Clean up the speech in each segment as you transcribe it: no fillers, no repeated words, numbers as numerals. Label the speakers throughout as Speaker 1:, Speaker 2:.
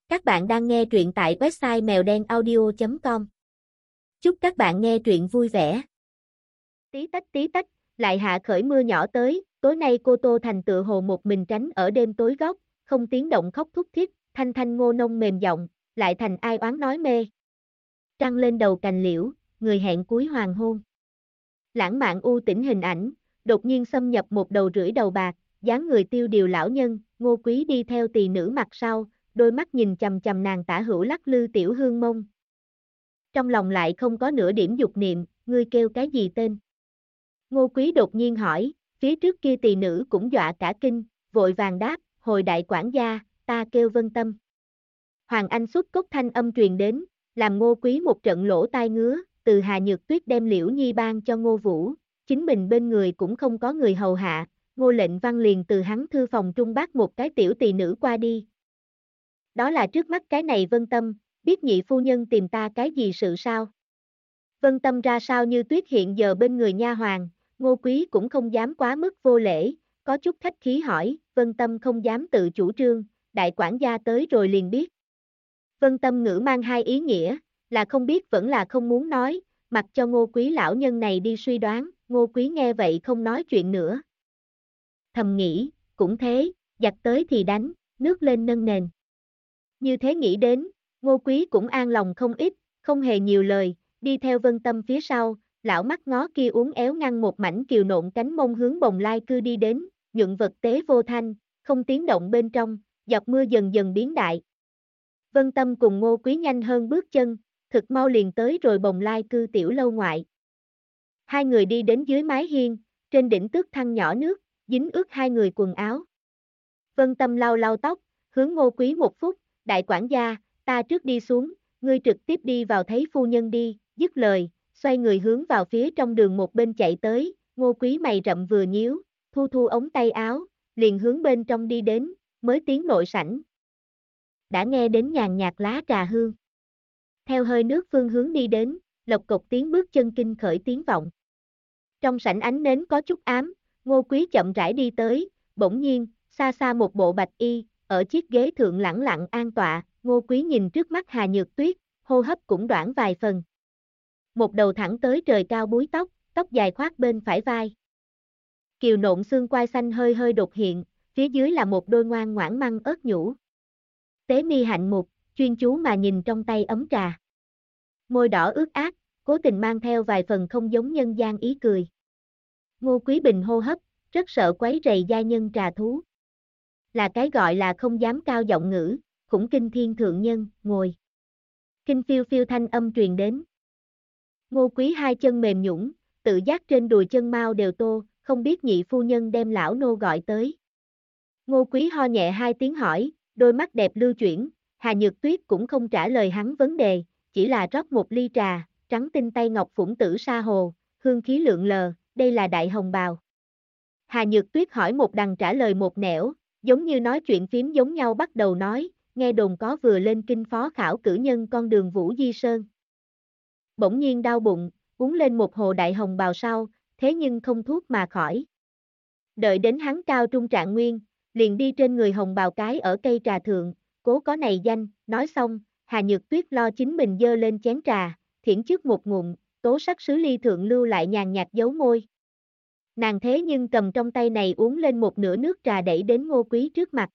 Speaker 1: Các bạn đang nghe truyện tại website mèo đen audio.com. Chúc các bạn nghe truyện vui vẻ. Tí tách, lại hạ khởi mưa nhỏ tới, tối nay cô Tô Thành tựa hồ một mình tránh ở đêm tối góc, không tiếng động khóc thút thít, thanh thanh ngô nông mềm giọng, lại thành ai oán nói mê. Trăng lên đầu cành liễu, người hẹn cuối hoàng hôn. Lãng mạn u tĩnh hình ảnh, đột nhiên xâm nhập một đầu rưỡi đầu bạc, dáng người tiêu điều lão nhân, Ngô Quý đi theo tỳ nữ mặt sau, đôi mắt nhìn chằm chằm nàng tả hữu lắc lư tiểu hương mông. Trong lòng lại không có nửa điểm dục niệm, ngươi kêu cái gì tên? Ngô Quý đột nhiên hỏi, phía trước kia tỳ nữ cũng dọa cả kinh, vội vàng đáp, hồi đại quản gia, ta kêu Vân Tâm. Hoàng Anh xuất cốc thanh âm truyền đến, làm Ngô Quý một trận lỗ tai ngứa, từ Hà Nhược Tuyết đem Liễu Nhi ban cho Ngô Vũ, chính mình bên người cũng không có người hầu hạ, Ngô Lệnh Văn liền từ hắn thư phòng trung bắt một cái tiểu tỳ nữ qua đi. Đó là trước mắt cái này Vân Tâm, biết nhị phu nhân tìm ta cái gì sự sao? Vân Tâm ra sao như tuyết hiện giờ bên người nha hoàng, Ngô Quý cũng không dám quá mức vô lễ, có chút khách khí hỏi, Vân Tâm không dám tự chủ trương, đại quản gia tới rồi liền biết. Vân Tâm ngữ mang hai ý nghĩa, là không biết vẫn là không muốn nói, mặc cho Ngô Quý lão nhân này đi suy đoán, Ngô Quý nghe vậy không nói chuyện nữa. Thầm nghĩ, cũng thế, giặc tới thì đánh, nước lên nâng nền. Như thế nghĩ đến, Ngô Quý cũng an lòng không ít, không hề nhiều lời, đi theo Vân Tâm phía sau, lão mắt ngó kia uốn éo ngăn một mảnh kiều nộn cánh mông hướng Bồng Lai cư đi đến, nhuận vật tế vô thanh, không tiếng động bên trong, dọc mưa dần dần biến đại. Vân Tâm cùng Ngô Quý nhanh hơn bước chân, thực mau liền tới rồi Bồng Lai cư tiểu lâu ngoại. Hai người đi đến dưới mái hiên, trên đỉnh tước thăng nhỏ nước, dính ướt hai người quần áo. Vân Tâm lau lau tóc, hướng Ngô Quý một phút, đại quản gia, ta trước đi xuống, ngươi trực tiếp đi vào thấy phu nhân đi, dứt lời, xoay người hướng vào phía trong đường một bên chạy tới, Ngô Quý mày rậm vừa nhíu, thu thu ống tay áo, liền hướng bên trong đi đến, mới tiến nội sảnh. Đã nghe đến nhàn nhạt lá trà hương. Theo hơi nước phương hướng đi đến, lộc cộc tiếng bước chân kinh khởi tiếng vọng. Trong sảnh ánh nến có chút ám, Ngô Quý chậm rãi đi tới, bỗng nhiên, xa xa một bộ bạch y, ở chiếc ghế thượng lẳng lặng an tọa, Ngô Quý nhìn trước mắt Hà Nhược Tuyết, hô hấp cũng đoạn vài phần. Một đầu thẳng tới trời cao búi tóc, tóc dài khoác bên phải vai. Kiều nộn xương quai xanh hơi hơi đột hiện, phía dưới là một đôi ngoan ngoãn măng ớt nhũ. Tế mi hạnh mục, chuyên chú mà nhìn trong tay ấm trà. Môi đỏ ướt át, cố tình mang theo vài phần không giống nhân gian ý cười. Ngô Quý Bình hô hấp, rất sợ quấy rầy giai nhân trà thú. Là cái gọi là không dám cao giọng ngữ, khủng kinh thiên thượng nhân, ngồi. Kinh phiêu phiêu thanh âm truyền đến. Ngô Quý hai chân mềm nhũn, tự giác trên đùi chân mau đều tô, không biết nhị phu nhân đem lão nô gọi tới. Ngô Quý ho nhẹ hai tiếng hỏi, đôi mắt đẹp lưu chuyển, Hà Nhược Tuyết cũng không trả lời hắn vấn đề, chỉ là rót một ly trà, trắng tinh tay ngọc phủng tử sa hồ, hương khí lượn lờ, đây là đại hồng bào. Hà Nhược Tuyết hỏi một đằng trả lời một nẻo, giống như nói chuyện phím giống nhau bắt đầu nói, nghe đồn có vừa lên kinh phó khảo cử nhân con đường Vũ Di Sơn. Bỗng nhiên đau bụng, uống lên một hồ đại hồng bào sau, thế nhưng không thuốc mà khỏi. Đợi đến hắn cao trung trạng nguyên, liền đi trên người hồng bào cái ở cây trà thượng, cố có này danh, nói xong, Hà Nhược Tuyết lo chính mình dơ lên chén trà, thiển trước một ngụm, tố sắc sứ ly thượng lưu lại nhàn nhạt dấu môi. Nàng thế nhưng cầm trong tay này uống lên một nửa nước trà đẩy đến Ngô Quý trước mặt.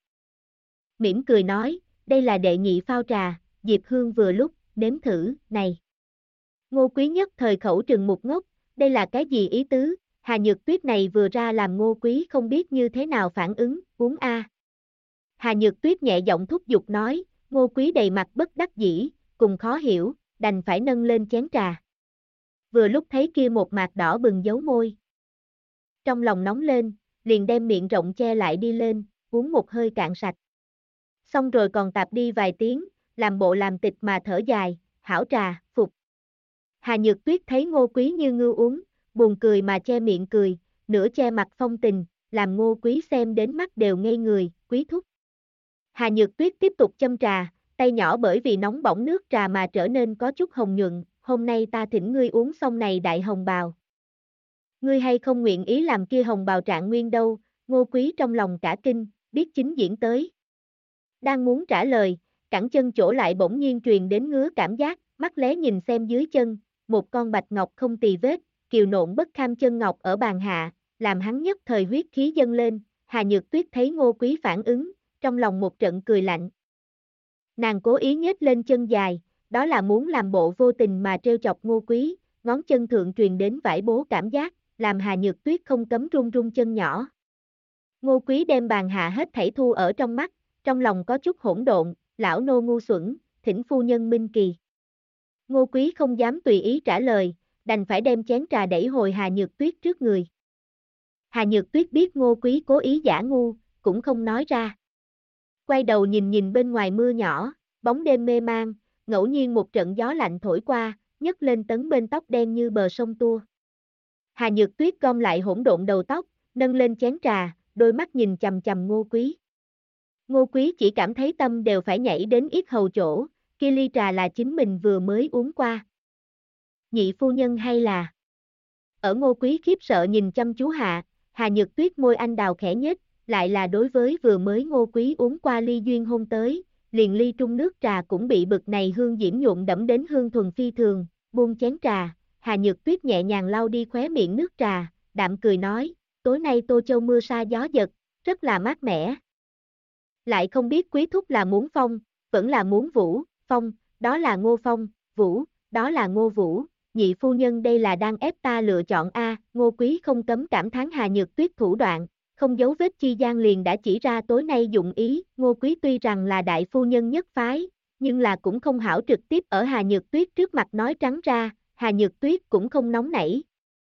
Speaker 1: Mỉm cười nói, đây là đệ nhị phao trà, Diệp Hương vừa lúc, nếm thử, này. Ngô Quý nhất thời khẩu trừng một ngốc, đây là cái gì ý tứ, Hà Nhược Tuyết này vừa ra làm Ngô Quý không biết như thế nào phản ứng, uống a. Hà Nhược Tuyết nhẹ giọng thúc giục nói, Ngô Quý đầy mặt bất đắc dĩ, cùng khó hiểu, đành phải nâng lên chén trà. Vừa lúc thấy kia một mạt đỏ bừng dấu môi. Trong lòng nóng lên, liền đem miệng rộng che lại đi lên, uống một hơi cạn sạch. Xong rồi còn tạp đi vài tiếng, làm bộ làm tịch mà thở dài, hảo trà, phục. Hà Nhược Tuyết thấy Ngô Quý như ngư uống, buồn cười mà che miệng cười, nửa che mặt phong tình, làm Ngô Quý xem đến mắt đều ngây người, Quý thúc. Hà Nhược Tuyết tiếp tục châm trà, tay nhỏ bởi vì nóng bỏng nước trà mà trở nên có chút hồng nhuận, hôm nay ta thỉnh ngươi uống xong này đại hồng bào. Ngươi hay không nguyện ý làm kia hồng bào trạng nguyên đâu, Ngô Quý trong lòng cả kinh, biết chính diễn tới. Đang muốn trả lời, cẳng chân chỗ lại bỗng nhiên truyền đến ngứa cảm giác, mắt lé nhìn xem dưới chân, một con bạch ngọc không tì vết, kiều nộn bất kham chân ngọc ở bàn hạ, làm hắn nhất thời huyết khí dâng lên. Hà Nhược Tuyết thấy Ngô Quý phản ứng, trong lòng một trận cười lạnh. Nàng cố ý nhếch lên chân dài, đó là muốn làm bộ vô tình mà trêu chọc Ngô Quý, ngón chân thượng truyền đến vải bố cảm giác, làm Hà Nhược Tuyết không cấm run run chân nhỏ. Ngô Quý đem bàn hạ hết thảy thu ở trong mắt, trong lòng có chút hỗn độn, lão nô ngu xuẩn, thỉnh phu nhân minh kỳ. Ngô Quý không dám tùy ý trả lời, đành phải đem chén trà đẩy hồi Hà Nhược Tuyết trước người. Hà Nhược Tuyết biết Ngô Quý cố ý giả ngu, cũng không nói ra. Quay đầu nhìn nhìn bên ngoài mưa nhỏ, bóng đêm mê man, ngẫu nhiên một trận gió lạnh thổi qua, nhấc lên tấn bên tóc đen như bờ sông tua. Hà Nhược Tuyết gom lại hỗn độn đầu tóc, nâng lên chén trà, đôi mắt nhìn chằm chằm Ngô Quý. Ngô Quý chỉ cảm thấy tâm đều phải nhảy đến yết hầu chỗ, kia ly trà là chính mình vừa mới uống qua. Nhị phu nhân hay là... Ở Ngô Quý khiếp sợ nhìn chăm chú hạ, Hà Nhược Tuyết môi anh đào khẽ nhếch, lại là đối với vừa mới Ngô Quý uống qua ly duyên hôn tới, liền ly trung nước trà cũng bị bực này hương diễm nhuộm đẫm đến hương thuần phi thường, buông chén trà, Hà Nhược Tuyết nhẹ nhàng lau đi khóe miệng nước trà, đạm cười nói, tối nay Tô Châu mưa sa gió giật, rất là mát mẻ. Lại không biết Quý thúc là muốn phong, vẫn là muốn vũ, phong, đó là Ngô Phong, vũ, đó là Ngô Vũ, nhị phu nhân đây là đang ép ta lựa chọn a. Ngô Quý không cấm cảm thán Hà Nhược Tuyết thủ đoạn, không giấu vết chi gian liền đã chỉ ra tối nay dụng ý. Ngô Quý tuy rằng là đại phu nhân nhất phái, nhưng là cũng không hảo trực tiếp ở Hà Nhược Tuyết trước mặt nói trắng ra, Hà Nhược Tuyết cũng không nóng nảy.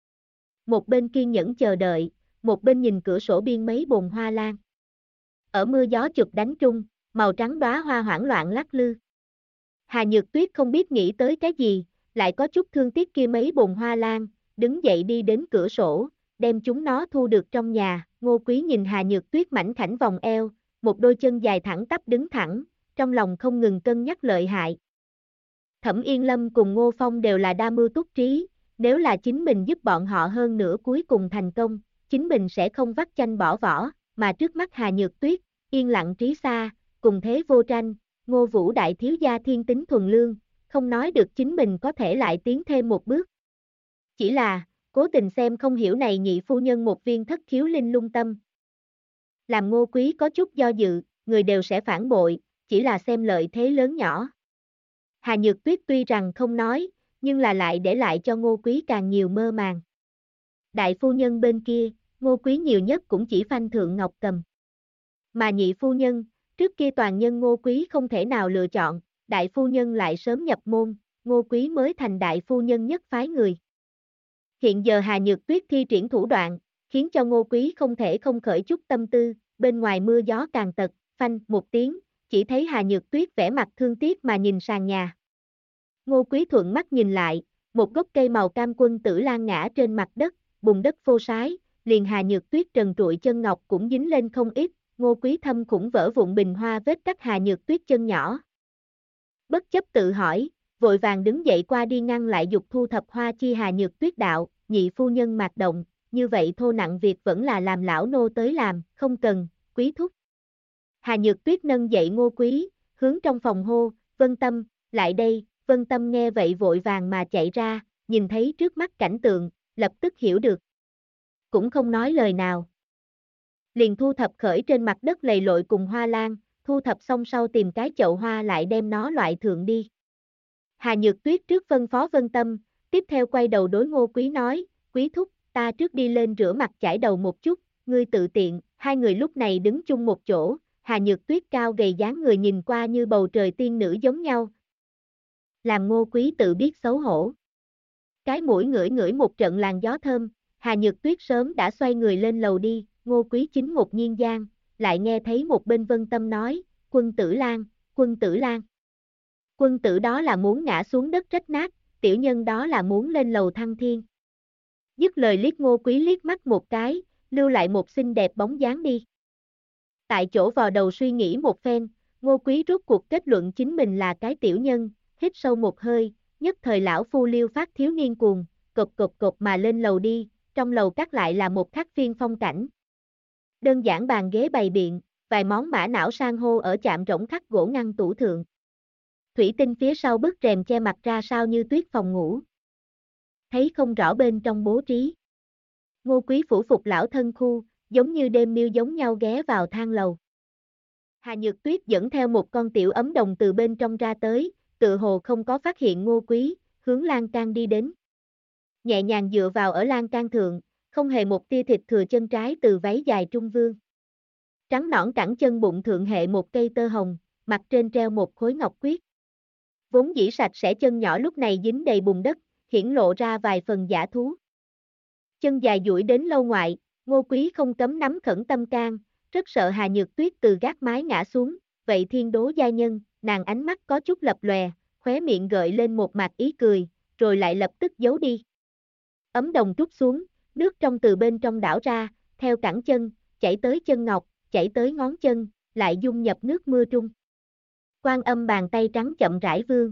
Speaker 1: Một bên kiên nhẫn chờ đợi, một bên nhìn cửa sổ biên mấy bồn hoa lan. Ở mưa gió chụp đánh trung, màu trắng đóa hoa hoảng loạn lắc lư. Hà Nhược Tuyết không biết nghĩ tới cái gì, lại có chút thương tiếc kia mấy bồn hoa lan, đứng dậy đi đến cửa sổ, đem chúng nó thu được trong nhà. Ngô Quý nhìn Hà Nhược Tuyết mảnh khảnh vòng eo, một đôi chân dài thẳng tắp đứng thẳng, trong lòng không ngừng cân nhắc lợi hại. Thẩm Yên Lâm cùng Ngô Phong đều là đa mưu túc trí, nếu là chính mình giúp bọn họ hơn nữa cuối cùng thành công, chính mình sẽ không vắt chanh bỏ vỏ, mà trước mắt Hà Nhược Tuyết, yên lặng trí xa, cùng thế vô tranh, Ngô Vũ đại thiếu gia thiên tính thuần lương, không nói được chính mình có thể lại tiến thêm một bước. Chỉ là, cố tình xem không hiểu này nhị phu nhân một viên thất khiếu linh lung tâm. Làm Ngô Quý có chút do dự, người đều sẽ phản bội, chỉ là xem lợi thế lớn nhỏ. Hà Nhược Tuyết tuy rằng không nói, nhưng là lại để lại cho Ngô Quý càng nhiều mơ màng. Đại phu nhân bên kia, Ngô Quý nhiều nhất cũng chỉ phanh thượng Ngọc Cầm. Mà nhị phu nhân, trước kia toàn nhân Ngô Quý không thể nào lựa chọn, đại phu nhân lại sớm nhập môn, Ngô Quý mới thành đại phu nhân nhất phái người. Hiện giờ Hà Nhược Tuyết thi triển thủ đoạn, khiến cho Ngô Quý không thể không khởi chút tâm tư, bên ngoài mưa gió càng tật, phanh một tiếng, chỉ thấy Hà Nhược Tuyết vẻ mặt thương tiếc mà nhìn sàn nhà. Ngô Quý thuận mắt nhìn lại, một gốc cây màu cam quân tử lan ngã trên mặt đất, bùn đất phô sái, liền Hà Nhược Tuyết trần trụi chân ngọc cũng dính lên không ít, Ngô Quý thâm khủng vỡ vụn bình hoa vết cắt Hà Nhược Tuyết chân nhỏ. Bất chấp tự hỏi, vội vàng đứng dậy qua đi ngăn lại dục thu thập hoa chi Hà Nhược Tuyết đạo, nhị phu nhân mạc động, như vậy thô nặng việc vẫn là làm lão nô tới làm, không cần, Quý thúc. Hà Nhược Tuyết nâng dậy Ngô Quý, hướng trong phòng hô, Vân Tâm, lại đây. Vân Tâm nghe vậy vội vàng mà chạy ra, nhìn thấy trước mắt cảnh tượng, lập tức hiểu được. Cũng không nói lời nào. Liền thu thập khởi trên mặt đất lầy lội cùng hoa lan, thu thập xong sau tìm cái chậu hoa lại đem nó loại thượng đi. Hà Nhược Tuyết trước phân phó Vân Tâm, tiếp theo quay đầu đối Ngô Quý nói, Quý thúc, ta trước đi lên rửa mặt chải đầu một chút, ngươi tự tiện. Hai người lúc này đứng chung một chỗ, Hà Nhược Tuyết cao gầy dáng người nhìn qua như bầu trời tiên nữ giống nhau. Làm Ngô Quý tự biết xấu hổ. Cái mũi ngửi ngửi một trận làn gió thơm, Hà Nhược Tuyết sớm đã xoay người lên lầu đi, Ngô Quý chính ngột nhiên gian, lại nghe thấy một bên Vân Tâm nói, quân tử Lan, quân tử Lan. Quân tử đó là muốn ngã xuống đất rách nát, tiểu nhân đó là muốn lên lầu thăng thiên. Dứt lời liếc Ngô Quý liếc mắt một cái, lưu lại một xinh đẹp bóng dáng đi. Tại chỗ vò đầu suy nghĩ một phen, Ngô Quý rốt cuộc kết luận chính mình là cái tiểu nhân, hít sâu một hơi, nhất thời lão phu liêu phát thiếu niên cuồng, cộp cộp mà lên lầu đi, trong lầu cắt lại là một khắc phiên phong cảnh. Đơn giản bàn ghế bày biện, vài món mã não sang hô ở chạm rỗng khắc gỗ ngăn tủ thượng. Thủy tinh phía sau bức rèm che mặt ra sao như tuyết phòng ngủ. Thấy không rõ bên trong bố trí. Ngô Quý phủ phục lão thân khu, giống như đêm miêu giống nhau ghé vào thang lầu. Hà Nhược Tuyết dẫn theo một con tiểu ấm đồng từ bên trong ra tới, tự hồ không có phát hiện Ngô Quý, hướng lan can đi đến. Nhẹ nhàng dựa vào ở lan can thượng, không hề một tia thịt thừa chân trái từ váy dài trung vương. Trắng nõn cẳng chân bụng thượng hệ một cây tơ hồng, mặt trên treo một khối ngọc quyết. Vốn dĩ sạch sẽ chân nhỏ lúc này dính đầy bùn đất, hiển lộ ra vài phần dã thú. Chân dài duỗi đến lâu ngoại, Ngô Quý không cấm nắm khẩn tâm can, rất sợ Hà Nhược Tuyết từ gác mái ngã xuống, vậy thiên đố gia nhân, nàng ánh mắt có chút lập lòe, khóe miệng gợi lên một mặt ý cười, rồi lại lập tức giấu đi. Ấm đồng trút xuống, nước trong từ bên trong đảo ra, theo cẳng chân, chảy tới chân ngọc, chảy tới ngón chân, lại dung nhập nước mưa trung. Quan Âm bàn tay trắng chậm rãi vươn.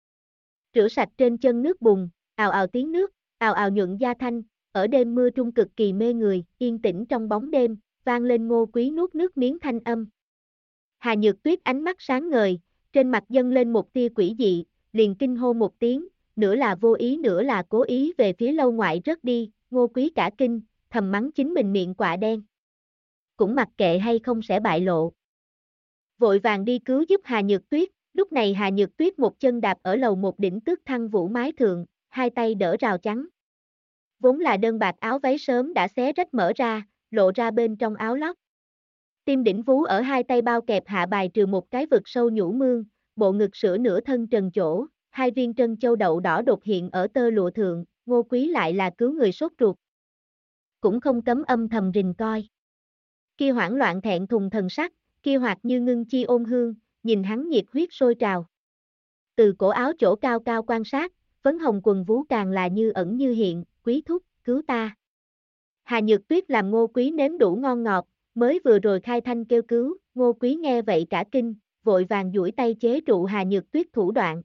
Speaker 1: Rửa sạch trên chân nước bùn, ào ào tiếng nước, ào ào nhuận da thanh, ở đêm mưa trung cực kỳ mê người, yên tĩnh trong bóng đêm, vang lên Ngô Quý nuốt nước miếng thanh âm. Hà Nhược Tuyết ánh mắt sáng ngời, trên mặt dâng lên một tia quỷ dị, liền kinh hô một tiếng, nửa là vô ý nửa là cố ý về phía lâu ngoại rớt đi, Ngô Quý cả kinh, thầm mắng chính mình miệng quạ đen. Cũng mặc kệ hay không sẽ bại lộ. Vội vàng đi cứu giúp Hà Nhược Tuyết, lúc này Hà Nhược Tuyết một chân đạp ở lầu một đỉnh tước thăng vũ mái thượng, hai tay đỡ rào chắn. Vốn là đơn bạc áo váy sớm đã xé rách mở ra, lộ ra bên trong áo lót. Tim đỉnh vú ở hai tay bao kẹp hạ bài trừ một cái vực sâu nhũ mương, bộ ngực sữa nửa thân trần chỗ, hai viên trân châu đậu đỏ đột hiện ở tơ lụa thượng, Ngô Quý lại là cứu người sốt ruột. Cũng không cấm âm thầm rình coi. Kia hoảng loạn thẹn thùng thần sắc, kia hoạt như ngưng chi ôn hương, nhìn hắn nhiệt huyết sôi trào. Từ cổ áo chỗ cao cao quan sát, phấn hồng quần vú càng là như ẩn như hiện, Quý thúc, cứu ta. Hà Nhược Tuyết làm Ngô Quý nếm đủ ngon ngọt, mới vừa rồi khai thanh kêu cứu, Ngô Quý nghe vậy cả kinh, vội vàng duỗi tay chế trụ Hà Nhược Tuyết thủ đoạn.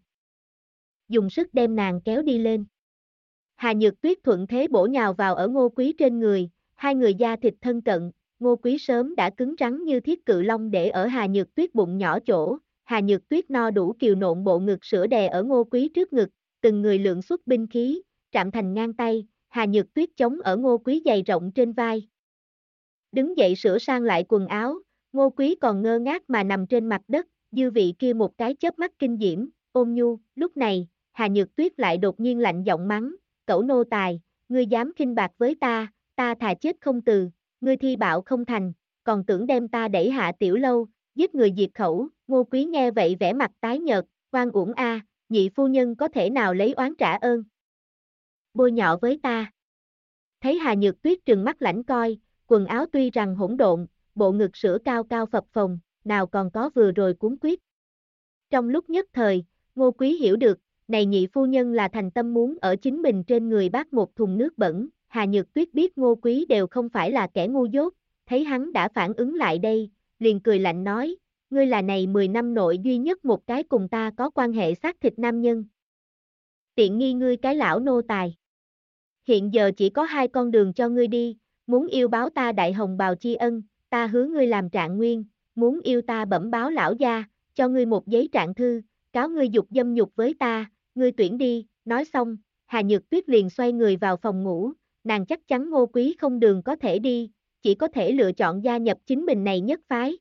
Speaker 1: Dùng sức đem nàng kéo đi lên. Hà Nhược Tuyết thuận thế bổ nhào vào ở Ngô Quý trên người, hai người da thịt thân cận, Ngô Quý sớm đã cứng rắn như thiết cự long để ở Hà Nhược Tuyết bụng nhỏ chỗ, Hà Nhược Tuyết no đủ kiều nộn bộ ngực sữa đè ở Ngô Quý trước ngực, từng người lượng xuất binh khí, chạm thành ngang tay, Hà Nhược Tuyết chống ở Ngô Quý dày rộng trên vai. Đứng dậy sửa sang lại quần áo, Ngô Quý còn ngơ ngác mà nằm trên mặt đất, dư vị kia một cái chớp mắt kinh diễm, ôn nhu, lúc này, Hà Nhược Tuyết lại đột nhiên lạnh giọng mắng, cẩu nô tài, ngươi dám khinh bạc với ta thà chết không từ, ngươi thi bạo không thành, còn tưởng đem ta đẩy hạ tiểu lâu, giết người diệt khẩu, Ngô Quý nghe vậy vẻ mặt tái nhợt, oan uổng a, nhị phu nhân có thể nào lấy oán trả ơn. Bôi nhọ với ta. Thấy Hà Nhược Tuyết trừng mắt lãnh coi, quần áo tuy rằng hỗn độn, bộ ngực sữa cao cao phập phồng, nào còn có vừa rồi cuốn quyết. Trong lúc nhất thời, Ngô Quý hiểu được, này nhị phu nhân là thành tâm muốn ở chính mình trên người bát một thùng nước bẩn, Hà Nhược Tuyết biết Ngô Quý đều không phải là kẻ ngu dốt, thấy hắn đã phản ứng lại đây, liền cười lạnh nói, ngươi là này 10 năm nội duy nhất một cái cùng ta có quan hệ xác thịt nam nhân. Tiện nghi ngươi cái lão nô tài. Hiện giờ chỉ có hai con đường cho ngươi đi, muốn yêu báo ta đại hồng bào chi ân, ta hứa ngươi làm trạng nguyên, muốn yêu ta bẩm báo lão gia, cho ngươi một giấy trạng thư, cáo ngươi dục dâm nhục với ta, ngươi tuyển đi, nói xong, Hà Nhược Tuyết liền xoay người vào phòng ngủ, nàng chắc chắn Ngô Quý không đường có thể đi, chỉ có thể lựa chọn gia nhập chính mình này nhất phái.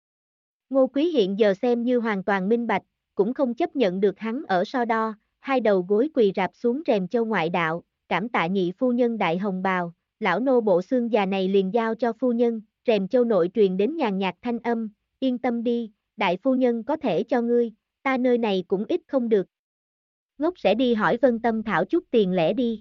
Speaker 1: Ngô Quý hiện giờ xem như hoàn toàn minh bạch, cũng không chấp nhận được hắn ở so đo, hai đầu gối quỳ rạp xuống rèm châu ngoại đạo, cảm tạ nhị phu nhân đại hồng bào, lão nô bộ xương già này liền giao cho phu nhân, rèm châu nội truyền đến nhàn nhạt thanh âm, yên tâm đi, đại phu nhân có thể cho ngươi, ta nơi này cũng ít không được. Ngốc sẽ đi hỏi Vân Tâm thảo chút tiền lẻ đi.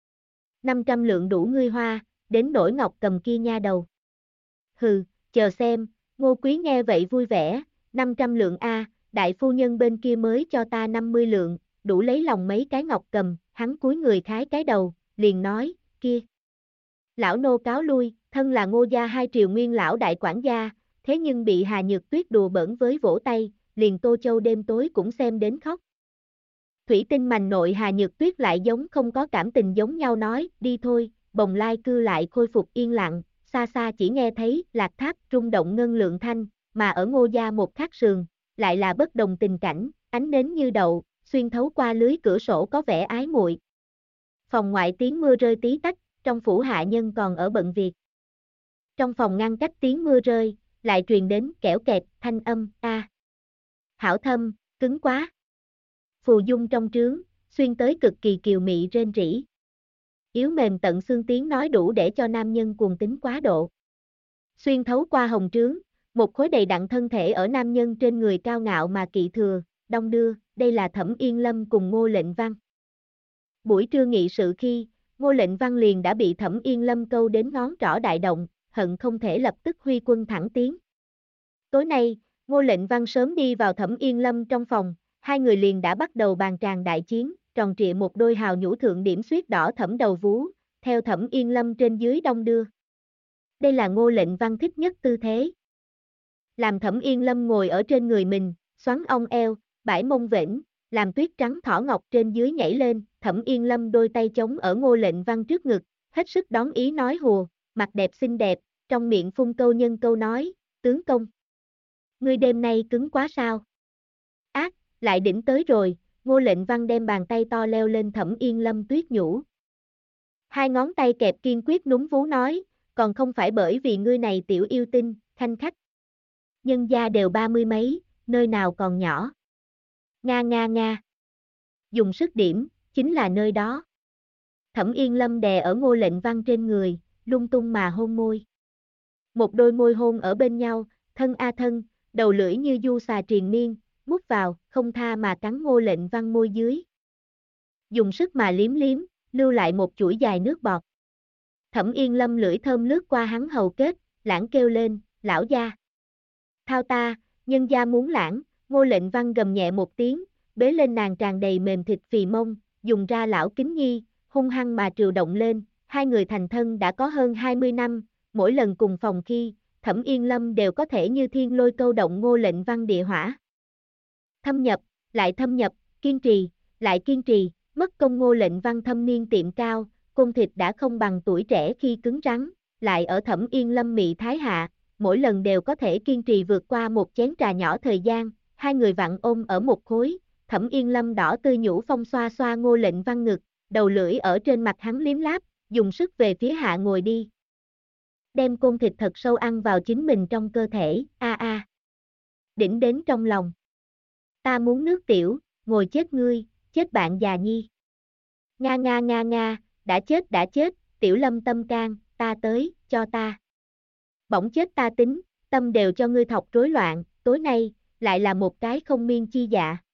Speaker 1: 500 lượng đủ ngươi hoa, đến nỗi Ngọc Cầm kia nha đầu. Hừ, chờ xem, Ngô Quý nghe vậy vui vẻ, 500 lượng a, đại phu nhân bên kia mới cho ta 50 lượng, đủ lấy lòng mấy cái Ngọc Cầm, hắn cúi người khái cái đầu, liền nói, kia. Lão nô cáo lui, thân là Ngô gia 2 triều nguyên lão đại quản gia, thế nhưng bị Hà Nhược Tuyết đùa bỡn với vỗ tay, liền Tô Châu đêm tối cũng xem đến khóc. Thủy tinh mành nội Hà Nhược Tuyết lại giống không có cảm tình giống nhau nói, đi thôi, bồng lai cư lại khôi phục yên lặng, xa xa chỉ nghe thấy lạc tháp rung động ngân lượng thanh, mà ở Ngô gia một khắc sườn, lại là bất đồng tình cảnh, ánh nến như đậu, xuyên thấu qua lưới cửa sổ có vẻ ái muội. Phòng ngoại tiếng mưa rơi tí tách, trong phủ hạ nhân còn ở bận việc. Trong phòng ngăn cách tiếng mưa rơi, lại truyền đến kẽo kẹt, thanh âm, hảo thâm, cứng quá. Phù dung trong trướng, xuyên tới cực kỳ kiều mị rên rỉ. Yếu mềm tận xương tiếng nói đủ để cho nam nhân cuồng tính quá độ. Xuyên thấu qua hồng trướng, một khối đầy đặn thân thể ở nam nhân trên người cao ngạo mà kỵ thừa, đong đưa, đây là Thẩm Yên Lâm cùng Ngô Lệnh Văn. Buổi trưa nghị sự khi, Ngô Lệnh Văn liền đã bị Thẩm Yên Lâm câu đến ngón trỏ đại động, hận không thể lập tức huy quân thẳng tiến. Tối nay, Ngô Lệnh Văn sớm đi vào Thẩm Yên Lâm trong phòng, hai người liền đã bắt đầu bàn tràng đại chiến, tròn trịa một đôi hào nhũ thượng điểm xuyết đỏ thẫm đầu vú, theo Thẩm Yên Lâm trên dưới đong đưa. Đây là Ngô Lệnh Văn thích nhất tư thế. Làm Thẩm Yên Lâm ngồi ở trên người mình, xoắn ong eo, bãi mông vểnh, làm tuyết trắng thỏ ngọc trên dưới nhảy lên, Thẩm Yên Lâm đôi tay chống ở Ngô Lệnh Văn trước ngực, hết sức đón ý nói hùa, mặt đẹp xinh đẹp, trong miệng phun câu nhân câu nói, tướng công. Ngươi đêm nay cứng quá sao? Ác, lại đỉnh tới rồi, Ngô Lệnh Văn đem bàn tay to leo lên Thẩm Yên Lâm tuyết nhũ. Hai ngón tay kẹp kiên quyết núm vú nói, còn không phải bởi vì ngươi này tiểu yêu tinh, khanh khách. Nhân gia đều 30 mấy, nơi nào còn nhỏ. Nga nga nga. Dùng sức điểm, chính là nơi đó. Thẩm Yên Lâm đè ở Ngô Lệnh Văn trên người, lung tung mà hôn môi. Một đôi môi hôn ở bên nhau, thân a thân, đầu lưỡi như du xà triền miên, mút vào, không tha mà cắn Ngô Lệnh Văn môi dưới. Dùng sức mà liếm liếm, lưu lại một chuỗi dài nước bọt. Thẩm Yên Lâm lưỡi thơm lướt qua hắn hầu kết, lãng kêu lên, lão gia. Thao ta, nhân gia muốn lãng, Ngô Lệnh Văn gầm nhẹ một tiếng, bế lên nàng tràn đầy mềm thịt phì mông, dùng ra lão kính nhi, hung hăng mà trừu động lên, hai người thành thân đã có hơn 20 năm, mỗi lần cùng phòng khi, Thẩm Yên Lâm đều có thể như thiên lôi câu động Ngô Lệnh Văn địa hỏa. Thâm nhập, lại thâm nhập, kiên trì, lại kiên trì, mất công Ngô Lệnh Văn thâm niên tiệm cao, côn thịt đã không bằng tuổi trẻ khi cứng rắn, lại ở Thẩm Yên Lâm mị thái hạ, mỗi lần đều có thể kiên trì vượt qua một chén trà nhỏ thời gian, hai người vặn ôm ở một khối, Thẩm Yên Lâm đỏ tươi nhũ phong xoa xoa Ngô Lệnh Văn ngực, đầu lưỡi ở trên mặt hắn liếm láp, dùng sức về phía hạ ngồi đi. Đem côn thịt thật sâu ăn vào chính mình trong cơ thể, đỉnh đến trong lòng. Ta muốn nước tiểu, ngồi chết ngươi, chết bạn già nhi. Nga nga nga nga, đã chết, tiểu Lâm tâm can, ta tới, cho ta. Bỗng chết ta tính, tâm đều cho ngươi thọc rối loạn, tối nay, lại là một cái không miên chi dạ.